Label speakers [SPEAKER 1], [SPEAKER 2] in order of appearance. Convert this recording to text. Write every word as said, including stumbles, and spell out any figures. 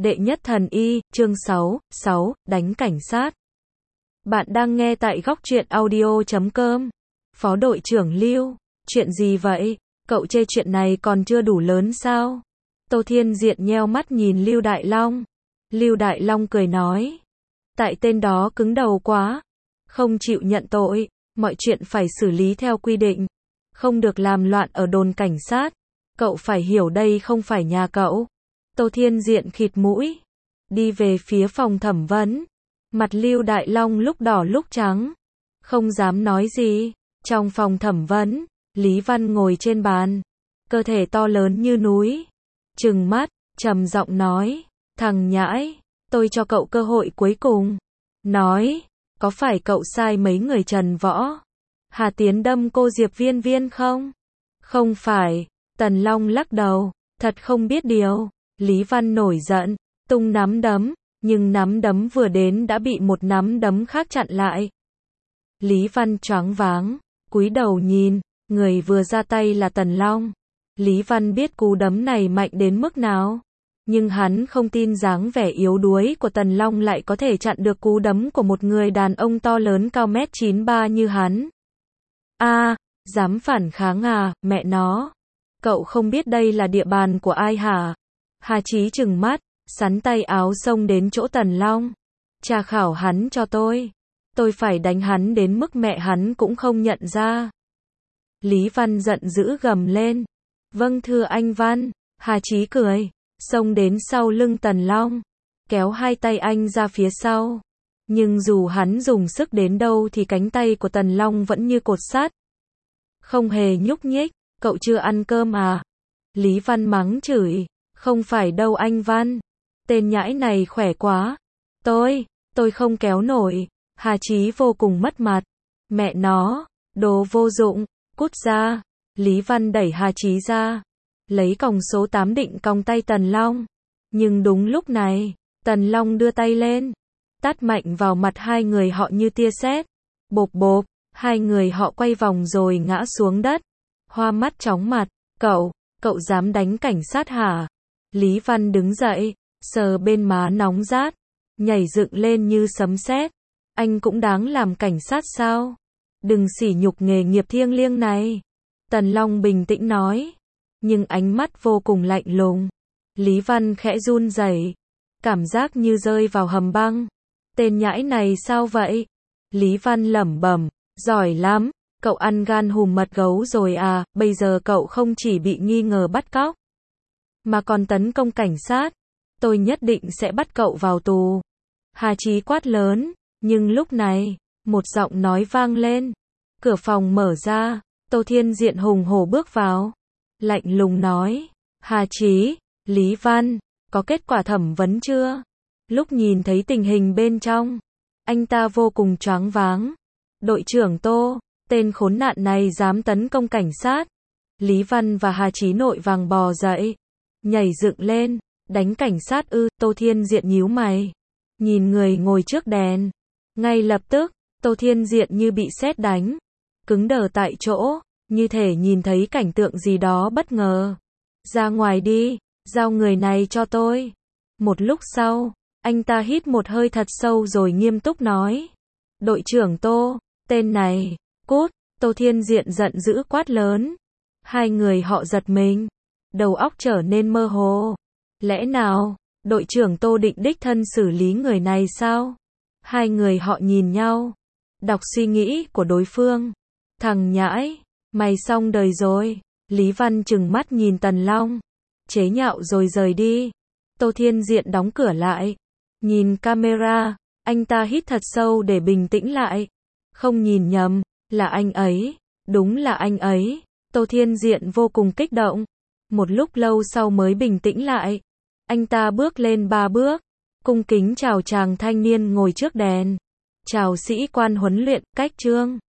[SPEAKER 1] Đệ nhất thần y, chương sáu, sáu, đánh cảnh sát. Bạn đang nghe tại góc truyện audio chấm com. Phó đội trưởng Lưu, chuyện gì vậy? Cậu chê chuyện này còn chưa đủ lớn sao? Tô Thiên Diện nheo mắt nhìn Lưu Đại Long. Lưu Đại Long cười nói. Tại tên đó cứng đầu quá. Không chịu nhận tội. Mọi chuyện phải xử lý theo quy định. Không được làm loạn ở đồn cảnh sát. Cậu phải hiểu đây không phải nhà cậu. Tô Thiên Diện khịt mũi. Đi về phía phòng thẩm vấn. Mặt Lưu Đại Long lúc đỏ lúc trắng. Không dám nói gì. Trong phòng thẩm vấn, Lý Văn ngồi trên bàn. Cơ thể to lớn như núi. Trừng mắt, trầm giọng nói. Thằng nhãi, tôi cho cậu cơ hội cuối cùng. Nói, có phải cậu sai mấy người Trần Võ, Hà Tiến đâm cô Diệp Viên Viên không? Không phải. Tần Long lắc đầu. Thật không biết điều. Lý Văn nổi giận, tung nắm đấm, nhưng nắm đấm vừa đến đã bị một nắm đấm khác chặn lại. Lý Văn choáng váng, cúi đầu nhìn, người vừa ra tay là Tần Long. Lý Văn biết cú đấm này mạnh đến mức nào, nhưng hắn không tin dáng vẻ yếu đuối của Tần Long lại có thể chặn được cú đấm của một người đàn ông to lớn cao mét chín ba như hắn. A, à, dám phản kháng à, mẹ nó. Cậu không biết đây là địa bàn của ai hả? Hà Chí trừng mắt, sắn tay áo xông đến chỗ Tần Long. Tra khảo hắn cho tôi. Tôi phải đánh hắn đến mức mẹ hắn cũng không nhận ra. Lý Văn giận dữ gầm lên. Vâng thưa anh Văn. Hà Chí cười, xông đến sau lưng Tần Long, kéo hai tay anh ra phía sau. Nhưng dù hắn dùng sức đến đâu thì cánh tay của Tần Long vẫn như cột sắt. Không hề nhúc nhích. Cậu chưa ăn cơm à? Lý Văn mắng chửi. Không phải đâu anh Văn. Tên nhãi này khỏe quá. Tôi, tôi không kéo nổi. Hà Chí vô cùng mất mặt. Mẹ nó, đồ vô dụng, cút ra. Lý Văn đẩy Hà Chí ra. Lấy còng số tám định còng tay Tần Long. Nhưng đúng lúc này, Tần Long đưa tay lên. Tát mạnh vào mặt hai người họ như tia sét. Bộp bộp, hai người họ quay vòng rồi ngã xuống đất. Hoa mắt chóng mặt. Cậu, cậu dám đánh cảnh sát hả? Lý Văn đứng dậy, sờ bên má nóng rát, nhảy dựng lên như sấm sét. Anh cũng đáng làm cảnh sát sao? Đừng sỉ nhục nghề nghiệp thiêng liêng này. Tần Long bình tĩnh nói, nhưng ánh mắt vô cùng lạnh lùng. Lý Văn khẽ run rẩy, cảm giác như rơi vào hầm băng. Tên nhãi này sao vậy? Lý Văn lẩm bẩm, giỏi lắm. Cậu ăn gan hùm mật gấu rồi à, bây giờ cậu không chỉ bị nghi ngờ bắt cóc, mà còn tấn công cảnh sát. Tôi nhất định sẽ bắt cậu vào tù. Hà Chí quát lớn, nhưng lúc này, một giọng nói vang lên. Cửa phòng mở ra, Tô Thiên Diện hùng hổ bước vào. Lạnh lùng nói, Hà Chí, Lý Văn, có kết quả thẩm vấn chưa? Lúc nhìn thấy tình hình bên trong, anh ta vô cùng choáng váng. Đội trưởng Tô, tên khốn nạn này dám tấn công cảnh sát. Lý Văn và Hà Chí nội vàng bò dậy, nhảy dựng lên, đánh cảnh sát ư? Tô Thiên Diện nhíu mày, nhìn người ngồi trước đèn. Ngay lập tức, Tô Thiên Diện như bị sét đánh, cứng đờ tại chỗ, như thể nhìn thấy cảnh tượng gì đó bất ngờ. Ra ngoài đi, giao người này cho tôi. Một lúc sau, anh ta hít một hơi thật sâu rồi nghiêm túc nói. Đội trưởng Tô, tên này, cút. Tô Thiên Diện giận dữ quát lớn. Hai người họ giật mình, đầu óc trở nên mơ hồ. Lẽ nào, đội trưởng Tô định đích thân xử lý người này sao? Hai người họ nhìn nhau, đọc suy nghĩ của đối phương. Thằng nhãi, mày xong đời rồi. Lý Văn trừng mắt nhìn Tần Long, chế nhạo rồi rời đi. Tô Thiên Diện đóng cửa lại, nhìn camera, anh ta hít thật sâu để bình tĩnh lại. Không nhìn nhầm, là anh ấy, đúng là anh ấy. Tô Thiên Diện vô cùng kích động. Một lúc lâu sau mới bình tĩnh lại. Anh ta bước lên ba bước, cung kính chào chàng thanh niên ngồi trước đèn. Chào sĩ quan huấn luyện, Cách Trương.